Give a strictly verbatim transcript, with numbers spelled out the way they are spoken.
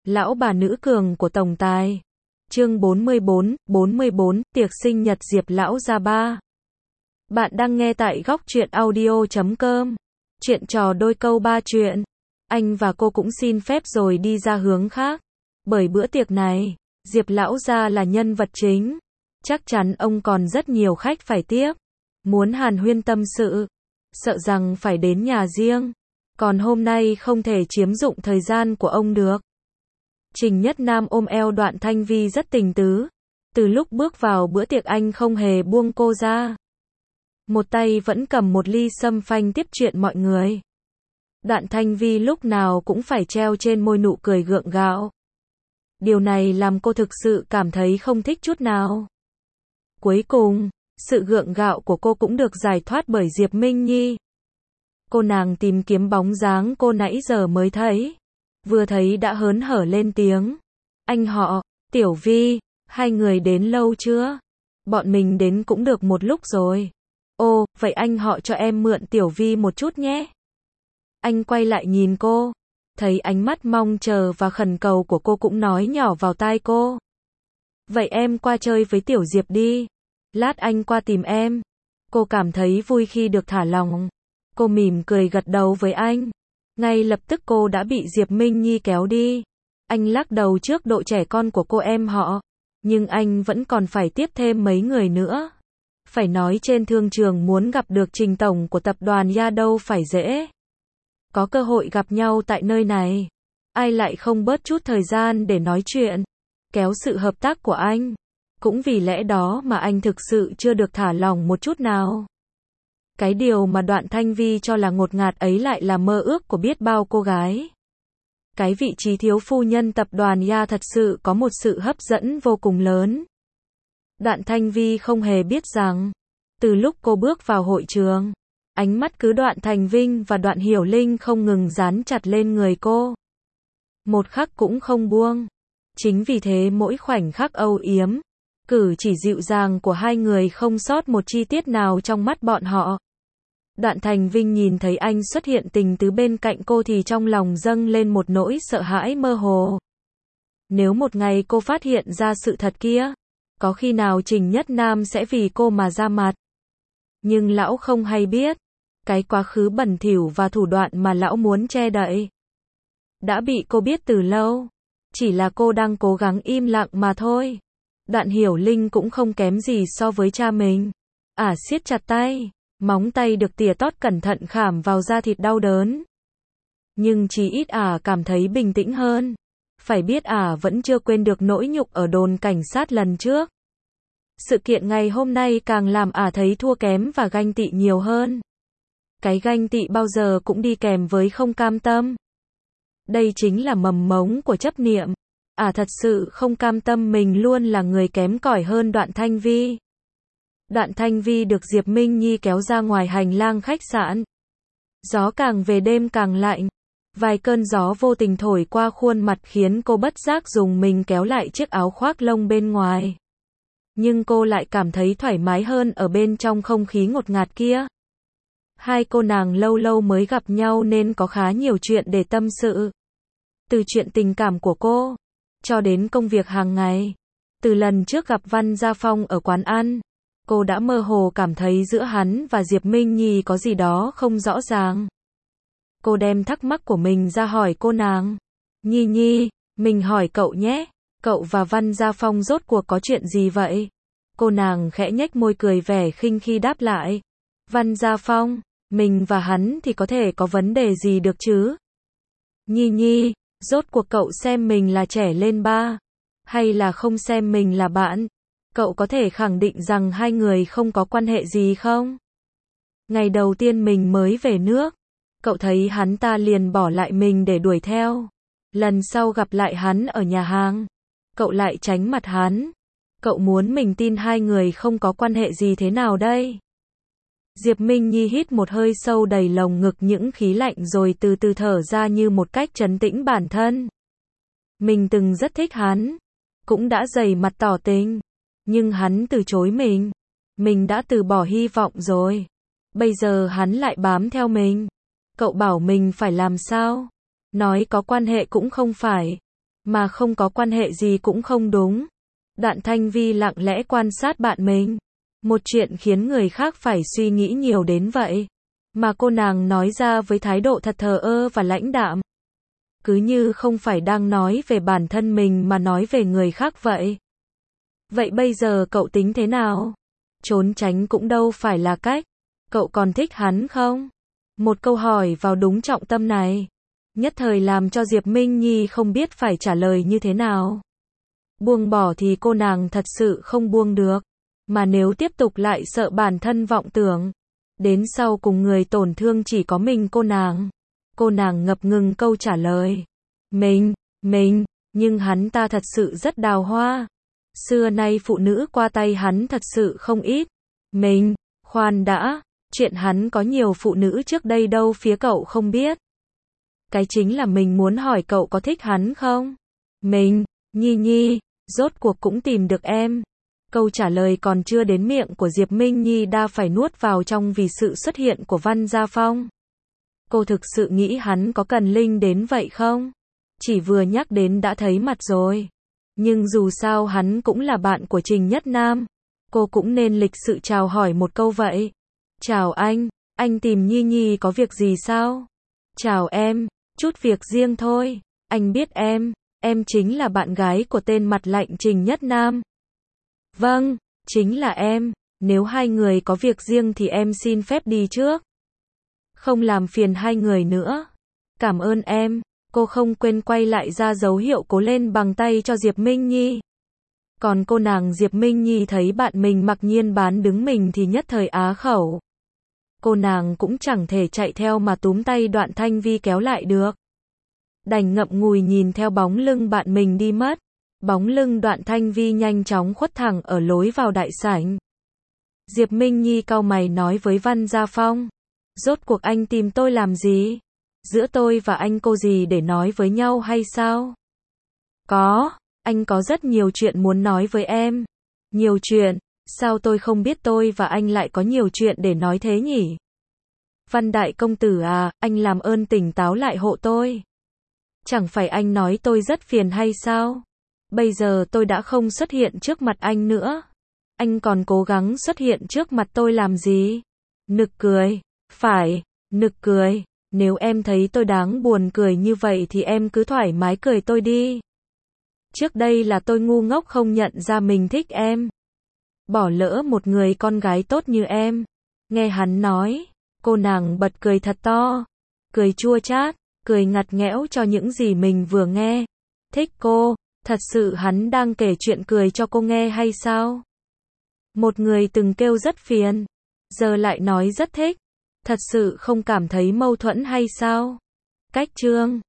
Lão bà nữ cường của tổng tài. Chương bốn mươi bốn, bốn mươi bốn, tiệc sinh nhật Diệp lão gia ba. Bạn đang nghe tại góc truyện audio chấm com. Chuyện trò đôi câu ba chuyện. Anh và cô cũng xin phép rồi đi ra hướng khác. Bởi bữa tiệc này, Diệp lão gia là nhân vật chính. Chắc chắn ông còn rất nhiều khách phải tiếp. Muốn hàn huyên tâm sự. Sợ rằng phải đến nhà riêng. Còn hôm nay không thể chiếm dụng thời gian của ông được. Trình Nhất Nam ôm eo Đoạn Thanh Vi rất tình tứ. Từ lúc bước vào bữa tiệc anh không hề buông cô ra. Một tay vẫn cầm một ly sâm phanh tiếp chuyện mọi người. Đoạn Thanh Vi lúc nào cũng phải treo trên môi nụ cười gượng gạo. Điều này làm cô thực sự cảm thấy không thích chút nào. Cuối cùng, sự gượng gạo của cô cũng được giải thoát bởi Diệp Minh Nhi. Cô nàng tìm kiếm bóng dáng cô nãy giờ mới thấy. Vừa thấy đã hớn hở lên tiếng. Anh họ, Tiểu Vi, hai người đến lâu chưa? Bọn mình đến cũng được một lúc rồi. Ồ, vậy anh họ cho em mượn Tiểu Vi một chút nhé. Anh quay lại nhìn cô. Thấy ánh mắt mong chờ và khẩn cầu của cô cũng nói nhỏ vào tai cô. Vậy em qua chơi với Tiểu Diệp đi. Lát anh qua tìm em. Cô cảm thấy vui khi được thả lỏng. Cô mỉm cười gật đầu với anh. Ngay lập tức cô đã bị Diệp Minh Nhi kéo đi. Anh lắc đầu trước độ trẻ con của cô em họ. Nhưng anh vẫn còn phải tiếp thêm mấy người nữa. Phải nói trên thương trường muốn gặp được Trình Tổng của tập đoàn Ya đâu phải dễ. Có cơ hội gặp nhau tại nơi này. Ai lại không bớt chút thời gian để nói chuyện. Kéo sự hợp tác của anh. Cũng vì lẽ đó mà anh thực sự chưa được thả lỏng một chút nào. Cái điều mà Đoạn Thanh Vi cho là ngột ngạt ấy lại là mơ ước của biết bao cô gái. Cái vị trí thiếu phu nhân tập đoàn Ya thật sự có một sự hấp dẫn vô cùng lớn. Đoạn Thanh Vi không hề biết rằng, từ lúc cô bước vào hội trường, ánh mắt cứ Đoạn Thành Vinh và Đoạn Hiểu Linh không ngừng dán chặt lên người cô. Một khắc cũng không buông. Chính vì thế mỗi khoảnh khắc âu yếm, cử chỉ dịu dàng của hai người không sót một chi tiết nào trong mắt bọn họ. Đoạn Thành Vinh nhìn thấy anh xuất hiện tình tứ bên cạnh cô thì trong lòng dâng lên một nỗi sợ hãi mơ hồ. Nếu một ngày cô phát hiện ra sự thật kia, có khi nào Trình Nhất Nam sẽ vì cô mà ra mặt. Nhưng lão không hay biết, cái quá khứ bẩn thỉu và thủ đoạn mà lão muốn che đậy đã bị cô biết từ lâu. Chỉ là cô đang cố gắng im lặng mà thôi. Đoạn Hiểu Linh cũng không kém gì so với cha mình. Ả à, siết chặt tay. Móng tay được tỉa tót cẩn thận khảm vào da thịt đau đớn. Nhưng chỉ ít Ả à cảm thấy bình tĩnh hơn. Phải biết Ả à vẫn chưa quên được nỗi nhục ở đồn cảnh sát lần trước. Sự kiện ngày hôm nay càng làm Ả à thấy thua kém và ganh tị nhiều hơn. Cái ganh tị bao giờ cũng đi kèm với không cam tâm. Đây chính là mầm mống của chấp niệm. Ả à thật sự không cam tâm mình luôn là người kém cỏi hơn Đoạn Thanh Vi. Đoạn Thanh Vi được Diệp Minh Nhi kéo ra ngoài hành lang khách sạn. Gió càng về đêm càng lạnh. Vài cơn gió vô tình thổi qua khuôn mặt khiến cô bất giác dùng mình kéo lại chiếc áo khoác lông bên ngoài. Nhưng cô lại cảm thấy thoải mái hơn ở bên trong không khí ngột ngạt kia. Hai cô nàng lâu lâu mới gặp nhau nên có khá nhiều chuyện để tâm sự. Từ chuyện tình cảm của cô, cho đến công việc hàng ngày. Từ lần trước gặp Văn Gia Phong ở quán ăn, cô đã mơ hồ cảm thấy giữa hắn và Diệp Minh Nhi có gì đó không rõ ràng. Cô đem thắc mắc của mình ra hỏi cô nàng. Nhi Nhi, mình hỏi cậu nhé, cậu và Văn Gia Phong rốt cuộc có chuyện gì vậy? Cô nàng khẽ nhếch môi cười vẻ khinh khi đáp lại. Văn Gia Phong, mình và hắn thì có thể có vấn đề gì được chứ? Nhi Nhi, rốt cuộc cậu xem mình là trẻ lên ba, hay là không xem mình là bạn? Cậu có thể khẳng định rằng hai người không có quan hệ gì không? Ngày đầu tiên mình mới về nước, cậu thấy hắn ta liền bỏ lại mình để đuổi theo. Lần sau gặp lại hắn ở nhà hàng, cậu lại tránh mặt hắn. Cậu muốn mình tin hai người không có quan hệ gì thế nào đây? Diệp Minh Nhi hít một hơi sâu đầy lồng ngực những khí lạnh rồi từ từ thở ra như một cách trấn tĩnh bản thân. Mình từng rất thích hắn, cũng đã dày mặt tỏ tình. Nhưng hắn từ chối mình. Mình đã từ bỏ hy vọng rồi. Bây giờ hắn lại bám theo mình. Cậu bảo mình phải làm sao? Nói có quan hệ cũng không phải. Mà không có quan hệ gì cũng không đúng. Đoạn Thanh Vi lặng lẽ quan sát bạn mình. Một chuyện khiến người khác phải suy nghĩ nhiều đến vậy. Mà cô nàng nói ra với thái độ thật thờ ơ và lãnh đạm. Cứ như không phải đang nói về bản thân mình mà nói về người khác vậy. Vậy bây giờ cậu tính thế nào? Trốn tránh cũng đâu phải là cách. Cậu còn thích hắn không? Một câu hỏi vào đúng trọng tâm này. Nhất thời làm cho Diệp Minh Nhi không biết phải trả lời như thế nào. Buông bỏ thì cô nàng thật sự không buông được. Mà nếu tiếp tục lại sợ bản thân vọng tưởng. Đến sau cùng người tổn thương chỉ có mình cô nàng. Cô nàng ngập ngừng câu trả lời. Mình, mình, nhưng hắn ta thật sự rất đào hoa. Xưa nay phụ nữ qua tay hắn thật sự không ít. Mình, khoan đã, chuyện hắn có nhiều phụ nữ trước đây đâu phía cậu không biết. Cái chính là mình muốn hỏi cậu có thích hắn không? Mình, Nhi Nhi, rốt cuộc cũng tìm được em. Câu trả lời còn chưa đến miệng của Diệp Minh Nhi đã phải nuốt vào trong vì sự xuất hiện của Văn Gia Phong. Cô thực sự nghĩ hắn có cần linh đến vậy không? Chỉ vừa nhắc đến đã thấy mặt rồi. Nhưng dù sao hắn cũng là bạn của Trình Nhất Nam. Cô cũng nên lịch sự chào hỏi một câu vậy. Chào anh, anh tìm Nhi Nhi có việc gì sao? Chào em, chút việc riêng thôi. Anh biết em, em chính là bạn gái của tên mặt lạnh Trình Nhất Nam. Vâng, chính là em. Nếu hai người có việc riêng thì em xin phép đi trước. Không làm phiền hai người nữa. Cảm ơn em. Cô không quên quay lại ra dấu hiệu cố lên bằng tay cho Diệp Minh Nhi. Còn cô nàng Diệp Minh Nhi thấy bạn mình mặc nhiên bán đứng mình thì nhất thời á khẩu. Cô nàng cũng chẳng thể chạy theo mà túm tay Đoạn Thanh Vi kéo lại được. Đành ngậm ngùi nhìn theo bóng lưng bạn mình đi mất. Bóng lưng Đoạn Thanh Vi nhanh chóng khuất thẳng ở lối vào đại sảnh. Diệp Minh Nhi cau mày nói với Văn Gia Phong. Rốt cuộc anh tìm tôi làm gì? Giữa tôi và anh cô gì để nói với nhau hay sao? Có, anh có rất nhiều chuyện muốn nói với em. Nhiều chuyện, sao tôi không biết tôi và anh lại có nhiều chuyện để nói thế nhỉ? Văn đại công tử à, anh làm ơn tỉnh táo lại hộ tôi. Chẳng phải anh nói tôi rất phiền hay sao? Bây giờ tôi đã không xuất hiện trước mặt anh nữa. Anh còn cố gắng xuất hiện trước mặt tôi làm gì? Nực cười. Phải, nực cười. Nếu em thấy tôi đáng buồn cười như vậy thì em cứ thoải mái cười tôi đi. Trước đây là tôi ngu ngốc không nhận ra mình thích em. Bỏ lỡ một người con gái tốt như em. Nghe hắn nói, cô nàng bật cười thật to. Cười chua chát, cười ngặt nghẽo cho những gì mình vừa nghe. Thích cô, thật sự hắn đang kể chuyện cười cho cô nghe hay sao? Một người từng kêu rất phiền, giờ lại nói rất thích. Thật sự không cảm thấy mâu thuẫn hay sao? Cách chương